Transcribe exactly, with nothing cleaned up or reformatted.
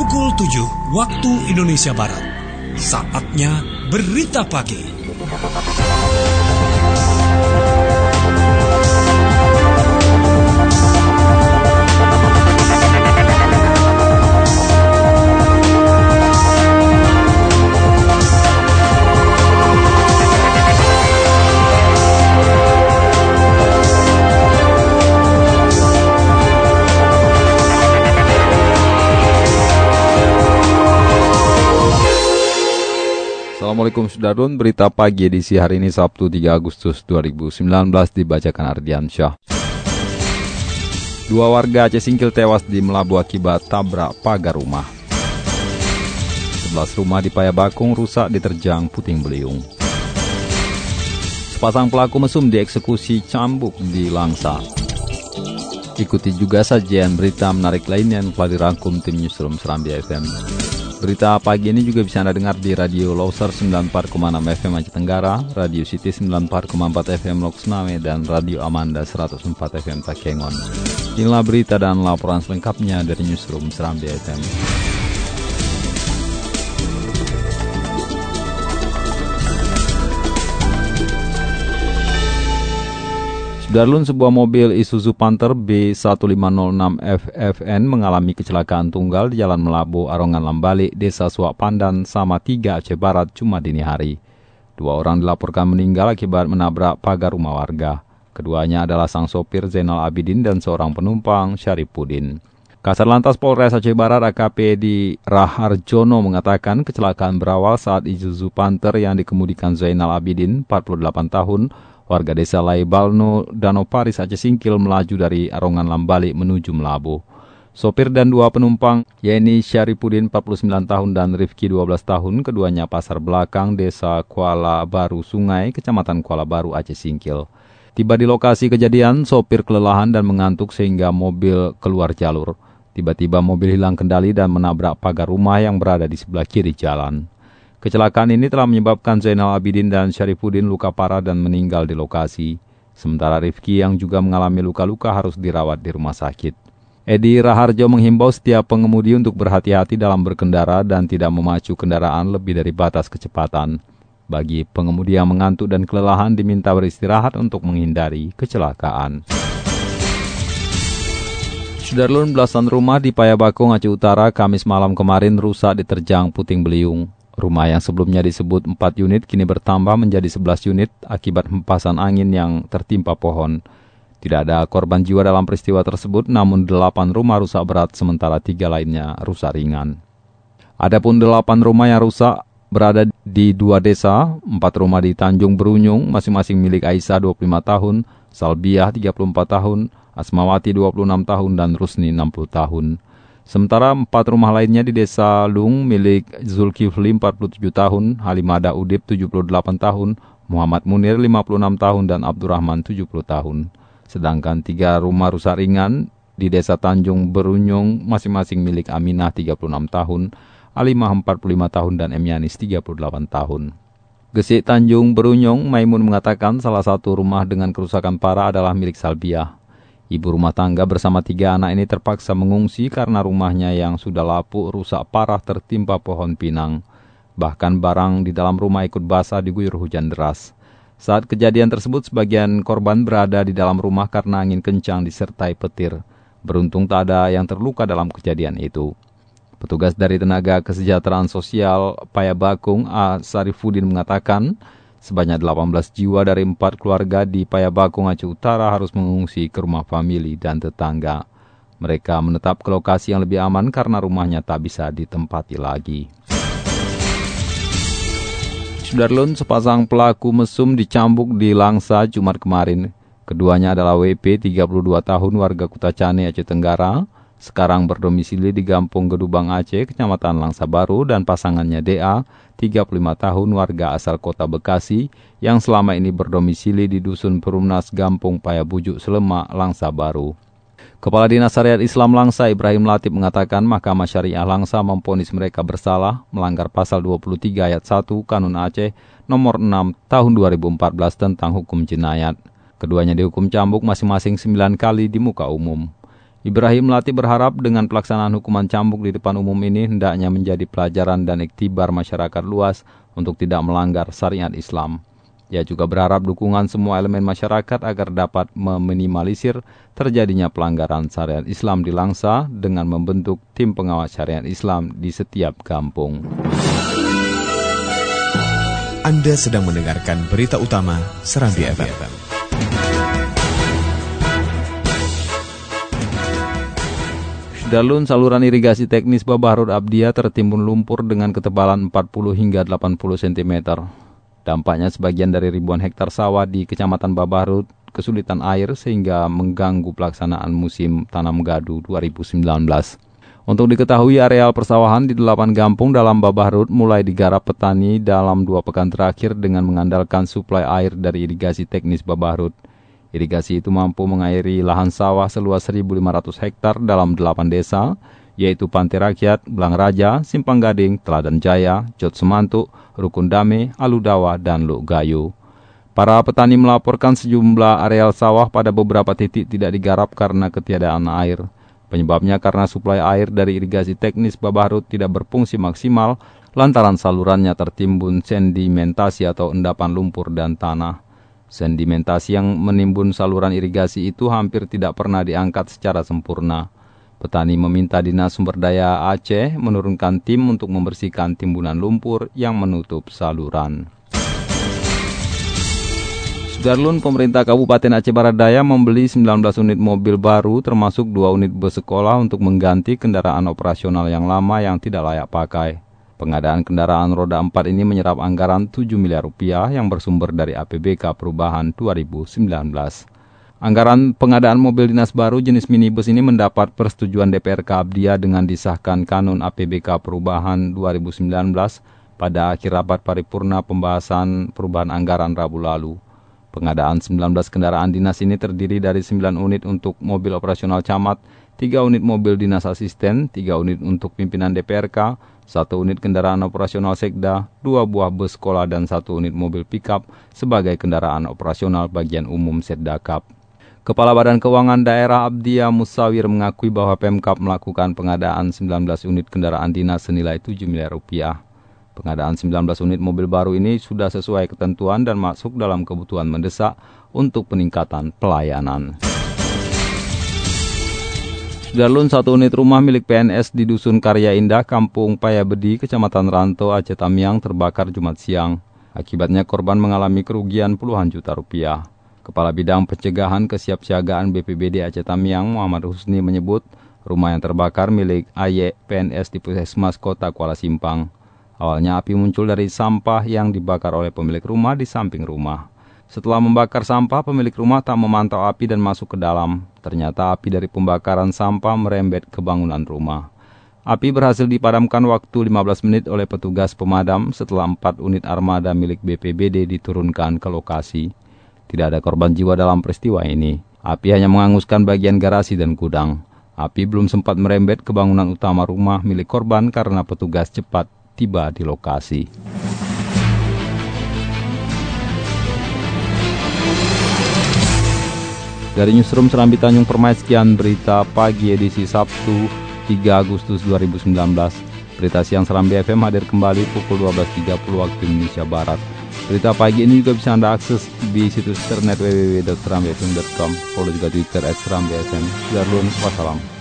Pukul tujuh waktu Indonesia Barat. Saatnya berita pagi. Assalamualaikum Sudarlun, berita pagi edisi hari ini Sabtu tiga Agustus dua ribu sembilan belas dibacakan Ardiansyah. Dua warga Aceh Singkil tewas di Melabu akibat tabrak pagar rumah. sebelas rumah di Payabakung rusak diterjang puting beliung. Sepasang pelaku mesum dieksekusi cambuk di Langsa. Ikuti juga sajian berita menarik lainnya yang telah dirangkum tim Newsroom Serambi F M. Berita pagi ini juga bisa Anda dengar di Radio Loser sembilan puluh empat koma enam F M Aceh Tenggara, Radio City sembilan puluh empat koma empat F M Loksname, dan Radio Amanda seratus empat F M Takengon. Inilah berita dan laporan selengkapnya dari Newsroom Serambi F M. Darlun, sebuah mobil Isuzu Panther B satu lima nol enam F F N mengalami kecelakaan tunggal di Jalan Melabu, Arongan Lambalik, Desa Suak Pandan, Samatiga, Aceh Barat, Jumat dini hari. Dua orang dilaporkan meninggal akibat menabrak pagar rumah warga. Keduanya adalah sang sopir Zainal Abidin dan seorang penumpang Syarifuddin. Kasatlantas Polres Aceh Barat A K P di Raharjono mengatakan kecelakaan berawal saat Isuzu Panther yang dikemudikan Zainal Abidin, empat puluh delapan tahun, warga desa Laibalno, Danau Paris, Aceh Singkil melaju dari Arongan Lambalik menuju Melabu. Sopir dan dua penumpang, yaitu Syarifuddin empat puluh sembilan tahun dan Rifki dua belas tahun, keduanya pasar belakang desa Kuala Baru Sungai, Kecamatan Kuala Baru, Aceh Singkil. Tiba di lokasi kejadian, sopir kelelahan dan mengantuk sehingga mobil keluar jalur. Tiba-tiba mobil hilang kendali dan menabrak pagar rumah yang berada di sebelah kiri jalan. Kecelakaan ini telah menyebabkan Zainal Abidin dan Syarifuddin luka parah dan meninggal di lokasi. Sementara Rifki yang juga mengalami luka-luka harus dirawat di rumah sakit. Edi Raharjo menghimbau setiap pengemudi untuk berhati-hati dalam berkendara dan tidak memacu kendaraan lebih dari batas kecepatan. Bagi pengemudi yang mengantuk dan kelelahan diminta beristirahat untuk menghindari kecelakaan. Sudarlun, belasan rumah di Payabakung, Aceh Utara, Kamis malam kemarin rusak diterjang puting beliung. Rumah yang sebelumnya disebut empat unit kini bertambah menjadi sebelas unit akibat hempasan angin yang tertimpa pohon. Tidak ada korban jiwa dalam peristiwa tersebut, namun delapan rumah rusak berat sementara tiga lainnya rusak ringan. Adapun delapan rumah yang rusak berada di dua desa, empat rumah di Tanjung Berunyung, masing-masing milik Aisyah dua puluh lima tahun, Salbiah tiga puluh empat tahun, Asmawati dua puluh enam tahun, dan Rusni enam puluh tahun. Sementara empat rumah lainnya di Desa Lung milik Zulkifli empat puluh tujuh tahun, Halimada Udip tujuh puluh delapan tahun, Muhammad Munir lima puluh enam tahun, dan Abdurrahman tujuh puluh tahun. Sedangkan tiga rumah rusak ringan di Desa Tanjung Berunyung masing-masing milik Aminah tiga puluh enam tahun, Alimah empat puluh lima tahun, dan Emyanis tiga puluh delapan tahun. Gesik Tanjung Berunyung, Maimun mengatakan salah satu rumah dengan kerusakan parah adalah milik Salbiah. Ibu rumah tangga bersama tiga anak ini terpaksa mengungsi karena rumahnya yang sudah lapuk rusak parah tertimpa pohon pinang. Bahkan barang di dalam rumah ikut basah diguyur hujan deras. Saat kejadian tersebut, sebagian korban berada di dalam rumah karena angin kencang disertai petir. Beruntung tak ada yang terluka dalam kejadian itu. Petugas dari Tenaga Kesejahteraan Sosial Payabakung, A. Syarifuddin mengatakan, sebanyak delapan belas jiwa dari empat keluarga di Payabakung, Aceh Utara harus mengungsi ke rumah famili dan tetangga. Mereka menetap ke lokasi yang lebih aman karena rumahnya tak bisa ditempati lagi. Sudarlun, sepasang pelaku mesum dicambuk di Langsa Jumat kemarin. Keduanya adalah W P tiga puluh dua tahun warga Kutacane, Aceh Tenggara, sekarang berdomisili di Gampung Gedubang Aceh, Kecamatan Langsa Baru, dan pasangannya D A, tiga puluh lima tahun warga asal kota Bekasi, yang selama ini berdomisili di Dusun Perumnas Gampung Payabujuk Selemak, Langsa Baru. Kepala Dinas Syariat Islam Langsa, Ibrahim Latif, mengatakan Mahkamah Syariah Langsa memvonis mereka bersalah melanggar pasal dua puluh tiga ayat satu Kanun Aceh nomor enam tahun dua ribu empat belas tentang hukum jenayat. Keduanya dihukum cambuk masing-masing sembilan kali di muka umum. Ibrahim Melati berharap dengan pelaksanaan hukuman cambuk di depan umum ini hendaknya menjadi pelajaran dan iktibar masyarakat luas untuk tidak melanggar syariat Islam. Ia juga berharap dukungan semua elemen masyarakat agar dapat meminimalisir terjadinya pelanggaran syariat Islam di Langsa dengan membentuk tim pengawas syariat Islam di setiap kampung. Anda sedang mendengarkan berita utama Serambi F M. Darlun, saluran irigasi teknis Babahrut Abdiya tertimbun lumpur dengan ketebalan empat puluh hingga delapan puluh sentimeter. Dampaknya sebagian dari ribuan hektar sawah di Kecamatan Babahrut kesulitan air sehingga mengganggu pelaksanaan musim tanam gadu dua ribu sembilan belas. Untuk diketahui, areal persawahan di delapan kampung dalam Babahrut mulai digarap petani dalam dua pekan terakhir dengan mengandalkan suplai air dari irigasi teknis Babahrut. Irigasi itu mampu mengairi lahan sawah seluas seribu lima ratus hektar dalam delapan desa, yaitu Pantai Rakyat, Belang Raja, Simpang Gading, Teladan Jaya, Jot Semantuk, Rukun Dame, Aludawa, dan Luk Gayo. Para petani melaporkan sejumlah areal sawah pada beberapa titik tidak digarap karena ketiadaan air. Penyebabnya karena suplai air dari irigasi teknis Babahrut tidak berfungsi maksimal lantaran salurannya tertimbun sedimentasi atau endapan lumpur dan tanah. Sedimentasi yang menimbun saluran irigasi itu hampir tidak pernah diangkat secara sempurna. Petani meminta Dinas Sumber Daya Aceh menurunkan tim untuk membersihkan timbunan lumpur yang menutup saluran. Sudarlun, pemerintah Kabupaten Aceh Barat Daya membeli sembilan belas unit mobil baru termasuk dua unit bus sekolah untuk mengganti kendaraan operasional yang lama yang tidak layak pakai. Pengadaan kendaraan roda empat ini menyerap anggaran tujuh miliar rupiah yang bersumber dari A P B K Perubahan dua ribu sembilan belas. Anggaran pengadaan mobil dinas baru jenis minibus ini mendapat persetujuan D P R K Abdiya dengan disahkan kanun A P B K Perubahan dua ribu sembilan belas pada akhir rapat paripurna pembahasan perubahan anggaran Rabu lalu. Pengadaan sembilan belas kendaraan dinas ini terdiri dari sembilan unit untuk mobil operasional camat, tiga unit mobil dinas asisten, tiga unit untuk pimpinan D P R K, satu unit kendaraan operasional sekda, dua buah bus sekolah dan satu unit mobil pickup sebagai kendaraan operasional bagian umum Setdakap. Kepala Badan Keuangan Daerah Abdiya Musawir mengakui bahwa Pemkap melakukan pengadaan sembilan belas unit kendaraan dinas senilai tujuh miliar rupiah. Pengadaan sembilan belas unit mobil baru ini sudah sesuai ketentuan dan masuk dalam kebutuhan mendesak untuk peningkatan pelayanan. Darlun, satu unit rumah milik P N S di Dusun Karya Indah, Kampung Payabedi, Kecamatan Ranto, Aceh Tamiang terbakar Jumat siang. Akibatnya korban mengalami kerugian puluhan juta rupiah. Kepala Bidang Pencegahan Kesiapsiagaan B P B D Aceh Tamiang, Muhammad Husni menyebut rumah yang terbakar milik A Y P N S di Puskesmas Kota Kuala Simpang. Awalnya api muncul dari sampah yang dibakar oleh pemilik rumah di samping rumah. Setelah membakar sampah, pemilik rumah tak memantau api dan masuk ke dalam. Ternyata api dari pembakaran sampah merembet ke bangunan rumah. Api berhasil dipadamkan waktu lima belas menit oleh petugas pemadam setelah empat unit armada milik B P B D diturunkan ke lokasi. Tidak ada korban jiwa dalam peristiwa ini. Api hanya menghanguskan bagian garasi dan gudang. Api belum sempat merembet ke bangunan utama rumah milik korban karena petugas cepat tiba di lokasi. Dari Newsroom Serambi Tanjung Permai, sekian berita pagi edisi Sabtu tiga Agustus dua ribu sembilan belas. Berita siang Serambi F M hadir kembali pukul dua belas tiga puluh waktu Indonesia Barat. Berita pagi ini juga bisa Anda akses di situs internet w w w titik serambi f m titik com. Follow juga Twitter at serambi f m. Darulun, wassalam.